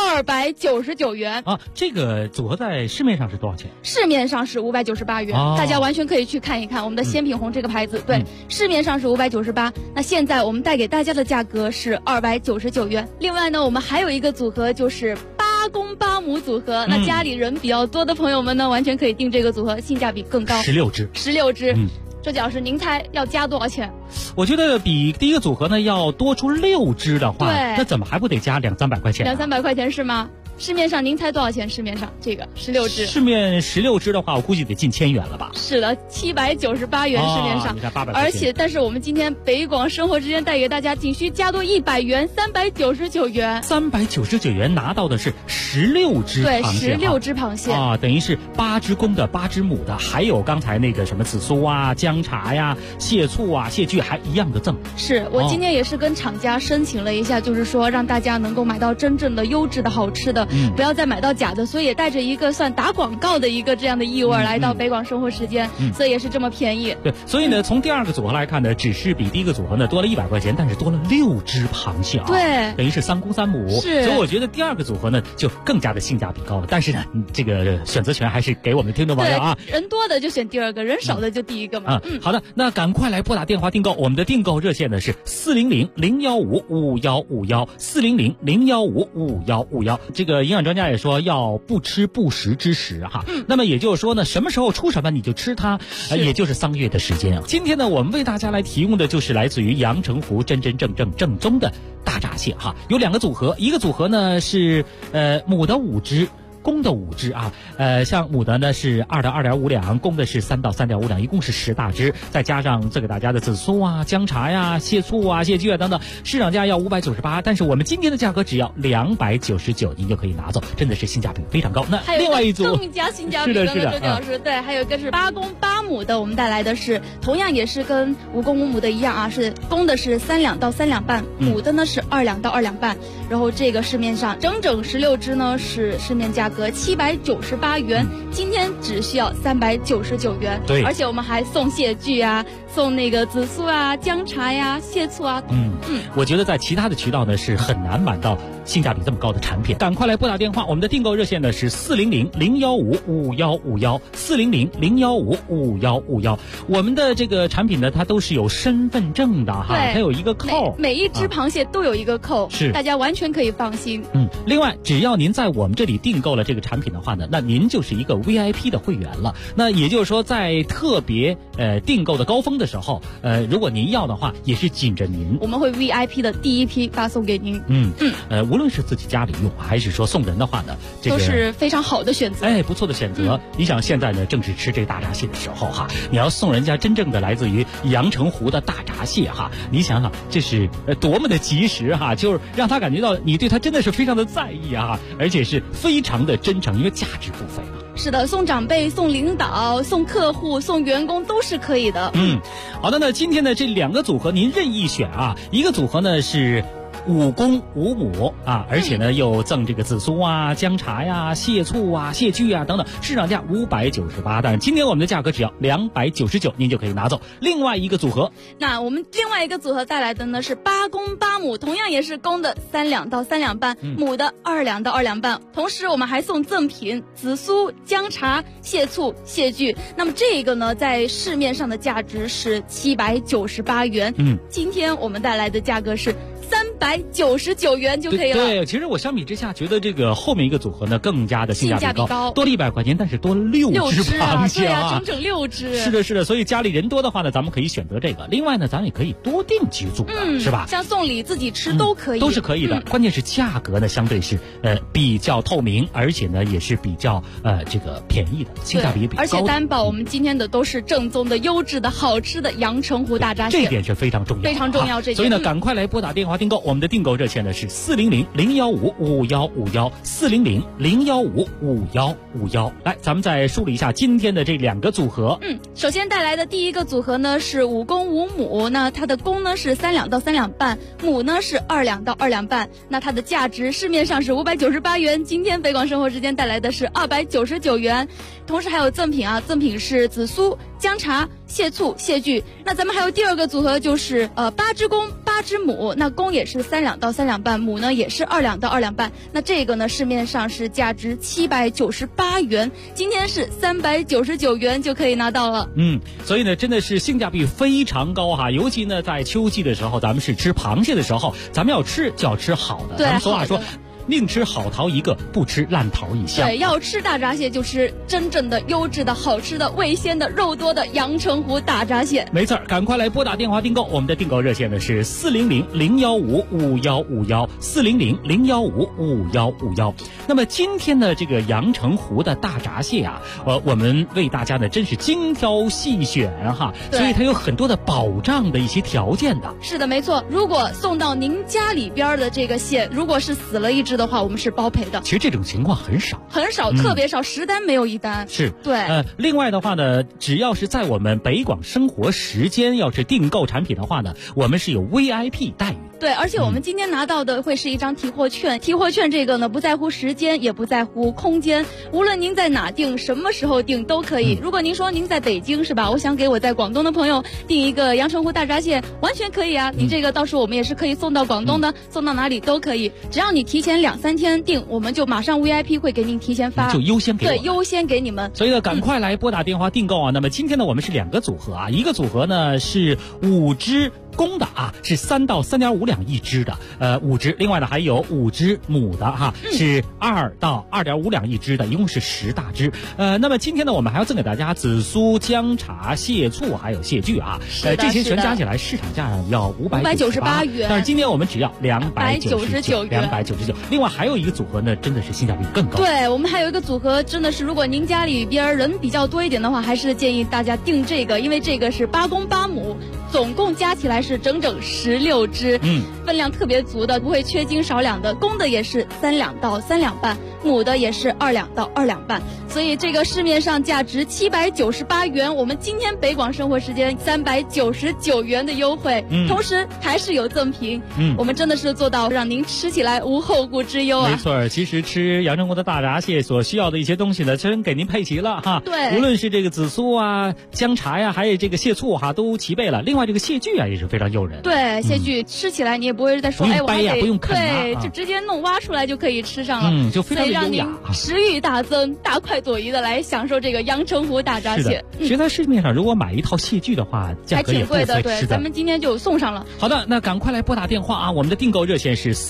？299元这个组合在市面上是多少钱？ 市面上是598元，大家完全可以去看一看我们的鲜品红这个牌子。对，市面上是598，那现在我们带给大家的价格是299元。另外呢，我们还有一个组合就是8公8母组合，那家里人比较多的朋友们呢，完全可以订这个组合，性价比更高。 16只。 周杰老师，您猜要加多少钱？ 我觉得比第一个组合呢要多出6只的话， 对， 那怎么还不得加200-300块钱 ？200-300块钱是吗？市面上您猜多少钱？市面上这个16只， 市面16只的话，我估计得近1000元了吧？ 是的，798元市面上， 你看800， 而且但是我们今天北广生活之间带给大家，仅需加多100元，399元。 399元拿到的是16只螃蟹， 对，16只螃蟹等于是8只公的8只母的，还有刚才那个什么紫苏姜茶呀、蟹醋蟹具还一样的赠。 是我今天也是跟厂家申请了一下，就是说让大家能够买到真正的优质的好吃的。不要再买到假的，所以也带着一个算打广告的一个这样的意味来到北广生活时间，所以也是这么便宜。 对，所以呢，从第二个组合来看呢，只是比第一个组合呢多了100块钱，但是多了6只螃蟹对， 等于是3公3母。 是， 所以我觉得第二个组合呢就更加的性价比高了。但是呢，这个选择权还是给我们听众朋友人多的就选第二个，人少的就第一个嘛。 好的，那赶快来拨打电话订购，我们的订购热线呢是400-015-5151，400-015-5151。这个营养专家也说要不吃不食之时那么也就是说呢，什么时候出什么你就吃它，也就是3个月的时间今天呢，我们为大家来提供的就是来自于阳澄湖真正宗的大闸蟹有2个组合，一个组合呢是母的5只，公公的5只啊，像母的呢是2到2.5两，公的是3到3.5两，一共是10大只，再加上这个大家的紫苏啊、姜茶呀、蟹醋啊、蟹具啊等等，市场价要598，但是我们今天的价格只要299，您就可以拿走，真的是性价比非常高。那另外一组更加性价比的周老师，对，还有一个是8公8母的，我们带来的是同样也是跟5公5母的一样啊，是公的是3两到3两半，母的呢是2两到2两半，然后这个市面上整整16只呢是市面价格798元，今天只需要399元， 对， 而且我们还送蟹具啊，送那个紫苏啊、姜茶呀、蟹醋啊。 我觉得在其他的渠道呢是很难买到性价比这么高的产品，赶快来拨打电话，我们的订购热线呢是400-015-5151，400-015-5151。我们的这个产品呢，它都是有身份证的哈，它有一个扣， 每一只螃蟹都有一个扣， 是大家完全可以放心。 另外，只要您在我们这里订购了这个产品的话呢，那您就是一个 VIP 的会员了。那也就是说，在特别订购的高峰的时候，如果您要的话，也是紧着您， 我们会 VIP 的第一批发送给您。 无论是自己家里用，还是说送人的话呢， 都是非常好的选择。 不错的选择。你想现在呢，正是吃这大闸蟹的时候哈，你要送人家真正的来自于阳澄湖的大闸蟹哈，你想想这是多么的及时哈，就是让他感觉到你对他真的是非常的在意啊，而且是非常的真诚，因为价值不菲嘛。 是的，送长辈、送领导、送客户、送员工都是可以的。 好的，那今天的这2个组合您任意选啊，一个组合呢是5公5母啊，而且呢又赠这个紫苏啊、姜茶呀、蟹醋啊、蟹具啊等等，市场价598，但是今天我们的价格只要299，您就可以拿走。另外一个组合， 那我们另外一个组合带来的呢是8公8母，同样也是公的3两到3两半，母的2两到2两半，同时我们还送赠品紫苏、姜茶、蟹醋、蟹具。那么这个呢，在市面上的价值是798元，今天我们带来的价格是399元就可以了。 对，其实我相比之下觉得这个后面一个组合呢更加的性价比高，多了100块钱，但是多了6只螃蟹啊，整整6只。 是的，是的，所以家里人多的话呢，咱们可以选择这个。另外呢，咱也可以多订几组的，是吧？ 像送礼自己吃都可以， 都是可以的。关键是价格呢，相对是比较透明，而且呢也是比较这个便宜的，性价比也比较高的。 而且担保我们今天的都是正宗的、优质的、好吃的阳澄湖大闸蟹， 这点是非常重要， 非常重要。这点， 所以呢，赶快来拨打电话订购，我们的订购热线呢是400-015-5151，400-015-5151。来，咱们再梳理一下今天的这2个组合。 首先带来的第一个组合呢是5公5母，那它的公呢是3两到3两半，母呢是2两到2两半，那它的价值市面上是598元，今天北广生活之间带来的是299元，同时还有赠品啊，赠品是紫苏、姜茶、蟹醋、蟹具。那咱们还有第2个组合，就是8只公8只母，那公也是3两到3两半，母呢也是2两到2两半，那这个呢市面上是价值798元，今天是399元就可以拿到了。 所以呢真的是性价比非常高哈，尤其呢在秋季的时候，咱们是吃螃蟹的时候，咱们要吃就要吃好的。咱们俗话说，宁吃好桃一个，不吃烂桃一箱。 对，要吃大闸蟹就吃真正的优质的好吃的味鲜的肉多的阳澄湖大闸蟹。 没错，赶快来拨打电话订购，我们的订购热线呢是400-015-5151，400-015-5151。那么今天的这个阳澄湖的大闸蟹啊，我们为大家呢真是精挑细选哈，所以它有很多的保障的一些条件的。 是的，没错。如果送到您家里边的这个蟹，如果是死了一只的话，我们是包赔的。 其实这种情况很少， 特别少，10单没有1单。 是， 对。 另外的话呢，只要是在我们北广生活时间要是订购产品的话呢，我们是有 VIP 待遇。 对，而且我们今天拿到的会是一张提货券，提货券这个呢不在乎时间，也不在乎空间，无论您在哪订，什么时候订都可以。如果您说您在北京是吧，我想给我在广东的朋友订一个阳澄湖大闸蟹，完全可以啊。你这个到时候我们也是可以送到广东的，送到哪里都可以，只要你提前2-3天订，我们就马上 VIP 会给您提前发， 就优先给我们。 对，优先给你们。 所以呢，赶快来拨打电话订购啊。那么今天呢，我们是2个组合啊，一个组合呢是5只公的啊是3到3.5两一只的，5只。另外呢还有5只母的哈，是2到2.5两一只的，一共是10大只。那么今天呢我们还要赠给大家紫苏、姜茶、蟹醋还有蟹具啊，这些全加起来市场价要598元，但是今天我们只要299元。另外还有一个组合呢，真的是性价比更高。 对，我们还有一个组合，真的是如果您家里边人比较多一点的话，还是建议大家订这个，因为这个是8公8母，总共加起来是整整16只，分量特别足的，不会缺斤少两的。公的也是3两到3两半，母的也是2两到2两半，所以这个市面上价值798元，我们今天北广生活时间399元的优惠，同时还是有赠品，我们真的是做到让您吃起来无后顾之忧啊！ 没错，其实吃阳澄湖的大闸蟹所需要的一些东西呢，真给您配齐了哈。 对， 无论是这个紫苏啊、姜茶呀，还有这个蟹醋哈，都齐备了。另外这个蟹具啊也是非常诱人。 对，蟹具吃起来你也不会再说， 我还得不用啃对，就直接弄挖出来就可以吃上了， 就非常的优雅， 食欲大增，大快朵颐的来享受这个阳澄湖大闸蟹。 其实在市面上如果买一套蟹具的话，价格也不菲， 还挺贵的。对，咱们今天就送上了。 好的，那赶快来拨打电话啊！我们的订购热线是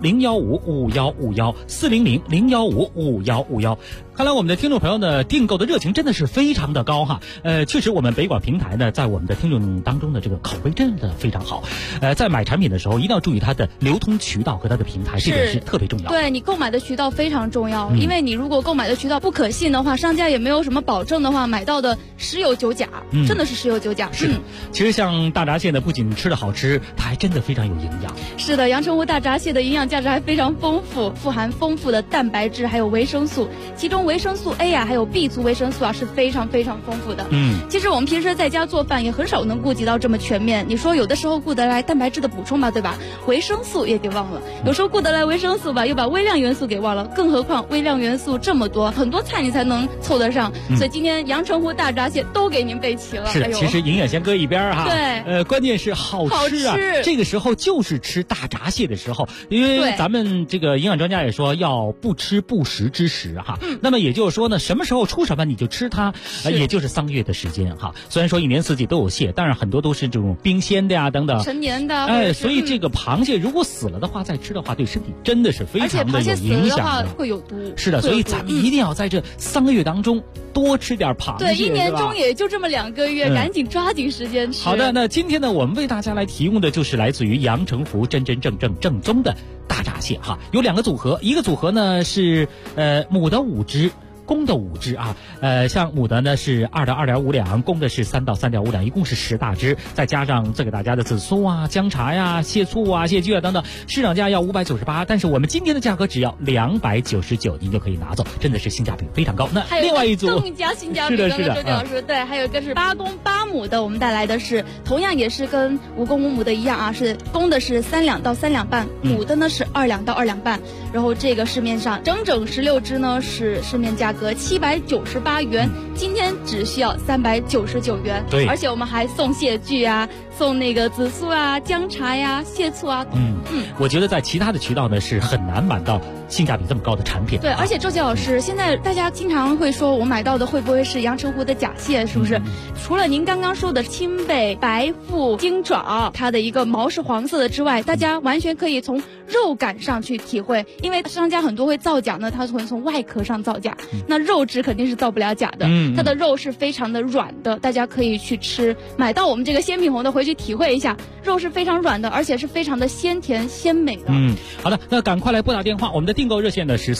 400-015-5151，400-015-5151。看来我们的听众朋友呢，订购的热情真的是非常的高哈。确实我们北广平台呢，在我们的听众当中的这个口碑真的非常好。在买产品的时候，一定要注意它的流通渠道和它的平台，这点是特别重要。 对，你购买的渠道非常重要，因为你如果购买的渠道不可信的话，商家也没有什么保证的话，买到的十有九假，真的是十有九假。 是的，其实像大闸蟹呢，不仅吃的好吃，它还真的非常有营养。 是的，阳澄湖大闸蟹的营养价值还非常丰富，富含丰富的蛋白质还有维生素，其中维生素 A 啊还有 B 族维生素啊是非常非常丰富的。其实我们平时在家做饭也很少能顾及到这么全面，你说有的时候顾得来蛋白质的补充吧，对吧？维生素也给忘了，有时候顾得来维生素吧，又把微量元素给忘了，更何况微量元素这么多，很多菜你才能凑得上。所以今天阳澄湖大闸蟹都给您备齐了。 是，其实营养先搁一边哈。 对， 关键是好吃啊！这个时候就是吃大闸蟹的时候，因为咱们这个营养专家也说要不吃不食之时哈。那么也就是说呢，什么时候出什么你就吃它，也就是3个月的时间哈。虽然说1年4季都有蟹，但是很多都是这种冰鲜的呀等等， 陈年的。 所以这个螃蟹如果死了的话再吃的话，对身体真的是非常的有影响的。而且螃蟹死了的话会有毒。 是的，所以咱们一定要在这3个月当中多吃点螃蟹。 对，1年中也就这么2个月，赶紧抓紧时间吃。 好的，那今天呢，我们为大家来提供的就是来自于阳澄湖真正宗的大闸蟹哈，有2个组合，一个组合呢是母的5只。公的5只啊，像母的呢是2到2.5两，公的是3到3.5两，一共是10大只，再加上这给大家的紫苏啊、姜茶呀、蟹醋啊、蟹具啊等等，市场价要598，但是我们今天的价格只要299，您就可以拿走，真的是性价比非常高。那另外一组更加性价比，是的，周老师对，还有一个是8公8母的，我们带来的是同样也是跟5公5母的一样啊，是公的是3两到3两半，母的呢是2两到2两半，然后这个市面上整16只呢是市面价格798元，今天只需要399元。 对， 而且我们还送蟹具啊，送那个紫苏啊、姜茶呀、蟹醋啊。 我觉得在其他的渠道呢是很难买到性价比这么高的产品。 对，而且周杰老师，现在大家经常会说我买到的会不会是阳澄湖的假蟹，是不是？除了您刚刚说的青背、白腹、金爪，它的一个毛是黄色的之外，大家完全可以从肉感上去体会，因为商家很多会造假呢，它会从外壳上造假，那肉质肯定是造不了假的，它的肉是非常的软的，大家可以去吃，买到我们这个鲜品红的回去体会一下，肉是非常软的，而且是非常的鲜甜鲜美的。 好的，那赶快来拨打电话，我们的订购热线呢是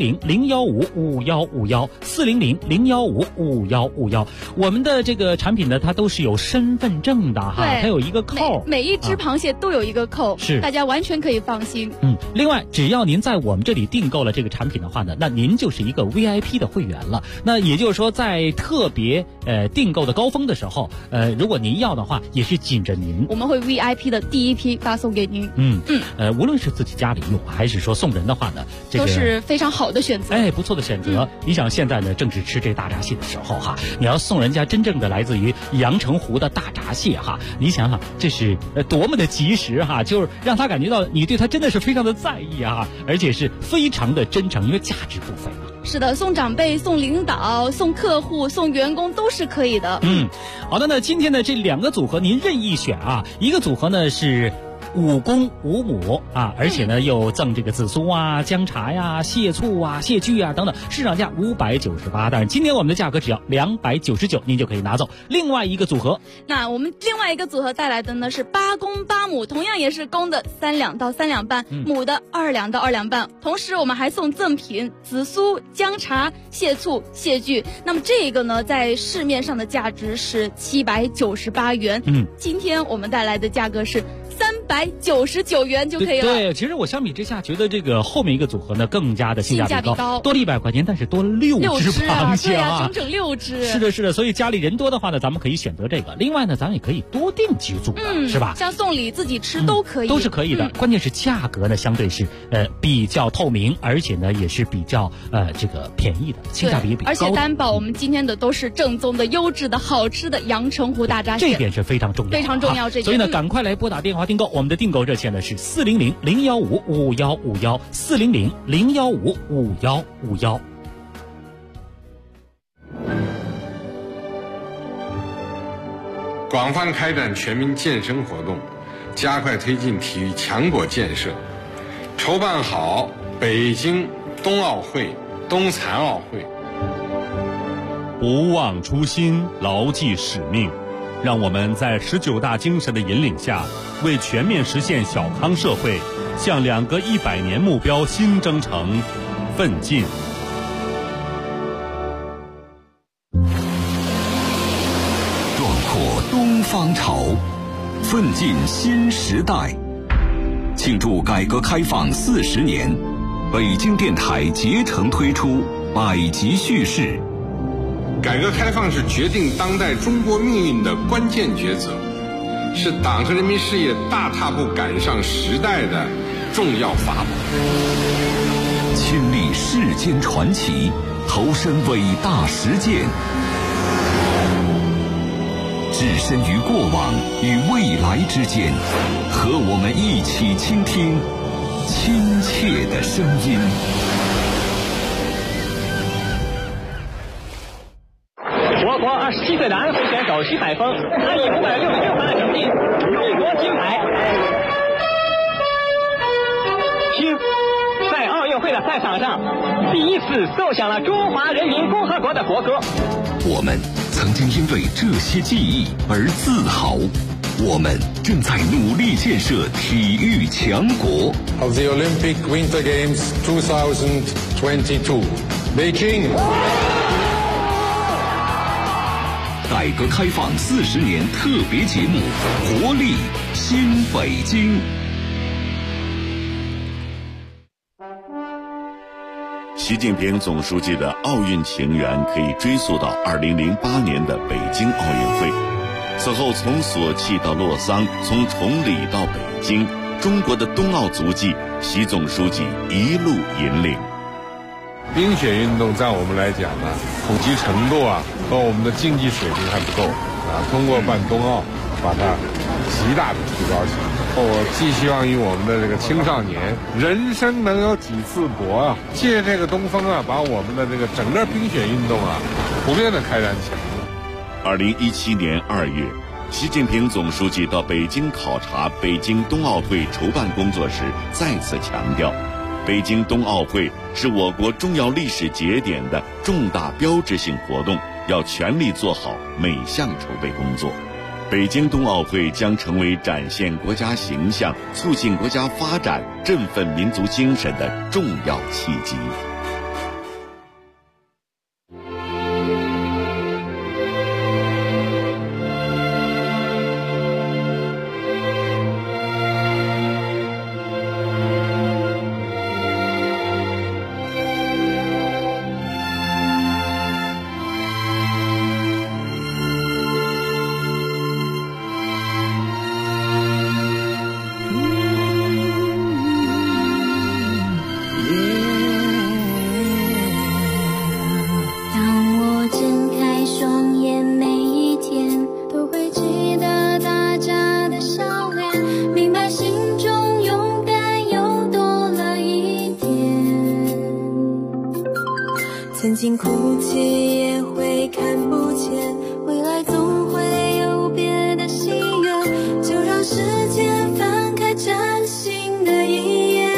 400-015-5151，400-015-5151。我们的这个产品呢，它都是有身份证的哈，它有一个扣， 每一只螃蟹都有一个扣， 是大家完全可以放心。 另外只要您在我们这里订购了这个产品的话呢，那您就是一个 VIP 的会员了。那也就是说，在特别订购的高峰的时候，如果您要的话，也是紧着您， 我们会 VIP 的第一批发送给您。 无论是自己家里用还是说送人的话呢， 都是非常好的选择。 不错的选择。你想现在呢正是吃这大闸蟹的时候哈，你要送人家真正的来自于阳澄湖的大闸蟹哈，你想想这是多么的及时哈，就是让他感觉到你对他真的是非常的在意啊，而且是非常的真诚，因为价值不菲嘛。 是的，送长辈、送领导、送客户、送员工都是可以的。 好的，那今天的这2个组合您任意选啊，一个组合呢是5公5母啊，而且呢又赠这个紫苏啊、姜茶呀、蟹醋啊、蟹具啊等等，市场价598，当然今天我们的价格只要299，您就可以拿走。另外一个组合， 那我们另外一个组合带来的呢是8公8母，同样也是公的3两到3两半，母的2两到2两半。同时我们还送赠品紫苏、姜茶、蟹醋、蟹具。那么这个呢，在市面上的价值是798元，今天我们带来的价格是399元就可以了。 对，其实我相比之下觉得这个后面一个组合呢更加的性价比高，多了100块钱，但是多了6只螃蟹啊， 整整6只。 是的，是的，所以家里人多的话呢，咱们可以选择这个。另外呢，咱们也可以多订几组的，是吧？ 像送礼自己吃都可以， 都是可以的。关键是价格呢，相对是比较透明，而且呢也是比较这个便宜的，性价比也比较高的。 而且担保我们今天的都是正宗的、优质的、好吃的阳澄湖大闸蟹， 这点是非常重要， 非常重要。这所以呢，赶快来拨打电话订购，我们的订购热线呢是400-015-5151，400-015-5151。 广泛开展全民健身活动，加快推进体育强国建设，筹办好北京冬奥会、冬残奥会。 不忘初心，牢记使命，让我们在19大精神的引领下，为全面实现小康社会，向2个100年目标新征程奋进。 壮阔东方潮，奋进新时代。庆祝改革开放40年，北京电台竭诚推出百集叙事。 改革开放是决定当代中国命运的关键抉择，是党和人民事业大踏步赶上时代的重要法宝。 亲历世间传奇，投身伟大实践，置身于过往与未来之间，和我们一起倾听亲切的声音。 我国27岁的安徽选手徐海峰，他以566分的成绩勇夺金牌。听，在奥运会的赛场上，第一次奏响了中华人民共和国的国歌。 我们曾经因为这些记忆而自豪，我们正在努力建设体育强国。 Of the Olympic Winter Games 2022, Beijing。 改革开放40年特别节目，活力新北京。 习近平总书记的奥运情缘可以追溯到2008年的北京奥运会。此后从索契到洛桑，从崇礼到北京，中国的冬奥足迹，习总书记一路引领。 冰雪运动在我们来讲呢，普及程度和我们的竞技水平还不够通过办冬奥，把它极大的提高起来。我寄希望于我们的这个青少年，人生能有几次搏借这个东风把我们的这个整个冰雪运动普遍的开展起来。 2017年2月，习近平总书记到北京考察北京冬奥会筹办工作时，再次强调，北京冬奥会是我国重要历史节点的重大标志性活动，要全力做好每项筹备工作。北京冬奥会将成为展现国家形象、促进国家发展、振奋民族精神的重要契机。 曾经哭泣也会看不见，未来总会有别的心愿，就让时间翻开崭新的一页。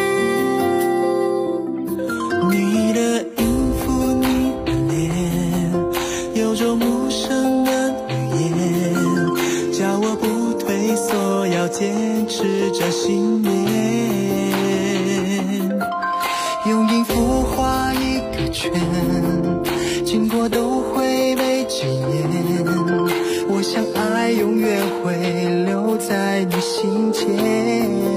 你的音符，你的脸，有种陌生的语言，叫我不退缩，要坚持着信念。用音符画一个圈，经过都会被纪念。我想爱永远会留在你心间。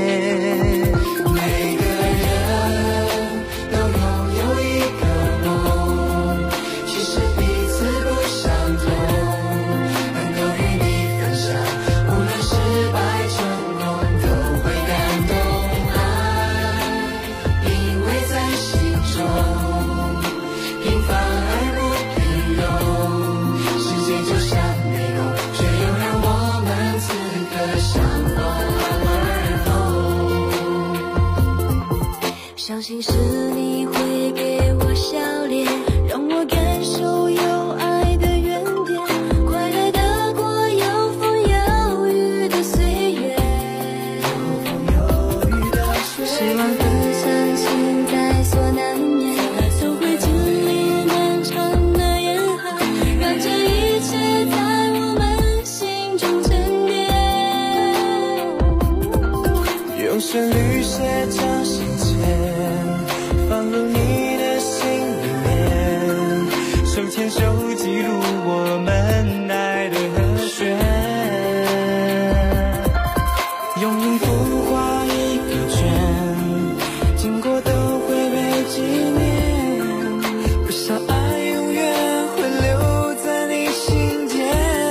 每个人都拥有一个梦，其实彼此不相同，能够与你分享，无论失败成功都会感动。爱因为在心中平凡而不平庸，世界就像迷宫，却又让我们此刻相逢而后。 相信是你会给我笑脸，让我感受有爱的原点，快乐的过有风有雨的岁月。希望分享现在所难免，都会经历漫长的严寒，让这一切在我们心中沉淀。 用旋律写张信笺，放入你的心里面，手牵手记录我们爱的和弦。用音符画一个圈，经过都会被纪念。不想爱永远会留在你心间。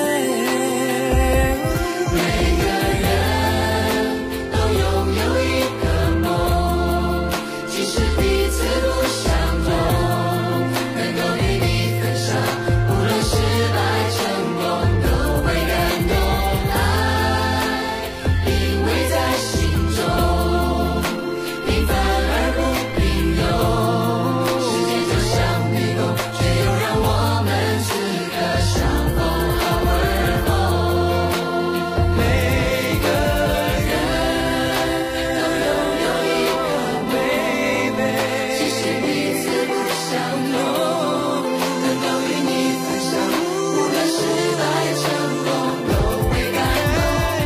每个人都拥有一个梦，即使彼此不相同，能够与你分享，无论失败成功都会感动。爱因为在心中平凡而不平庸，世界就像迷宫，却又让我们此刻相逢而后。每个人都拥有一个 baby， 即使彼此不相同，能够与你分享，无论失败成功都会感动。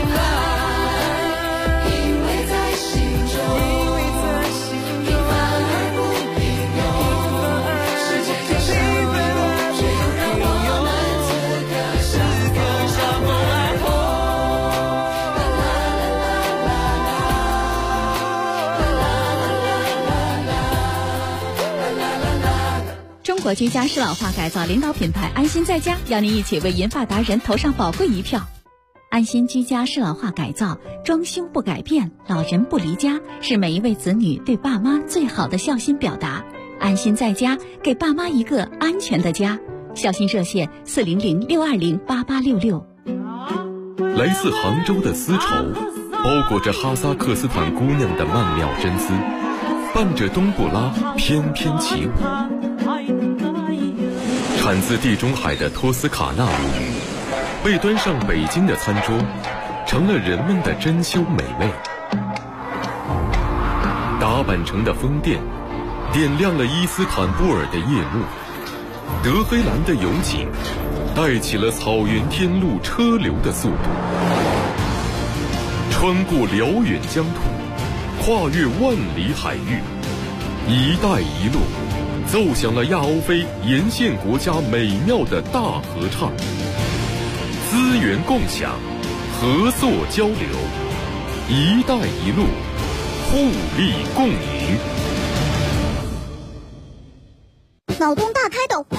爱因为在心中平凡而不平庸，世界就像迷宫，却又让我们此刻相逢而后。 中国居家适老化改造领导品牌安心在家，邀您一起为银发达人投上宝贵一票。安心居家适老化改造，装修不改变，老人不离家，是每一位子女对爸妈最好的孝心表达。安心在家，给爸妈一个安全的家。孝心热线400-620-8866。 来自杭州的丝绸，包裹着哈萨克斯坦姑娘的曼妙真姿，伴着冬不拉翩翩起舞。产自地中海的托斯卡纳母语，被端上北京的餐桌，成了人们的珍馐美味。打扮成的风电，点亮了伊斯坦布尔的夜幕。德黑兰的油井，带起了草原天路车流的速度。穿过辽远疆土，跨越万里海域，一带一路奏响了亚欧非沿线国家美妙的大合唱。资源共享，合作交流，一带一路，互利共赢。 脑洞大开的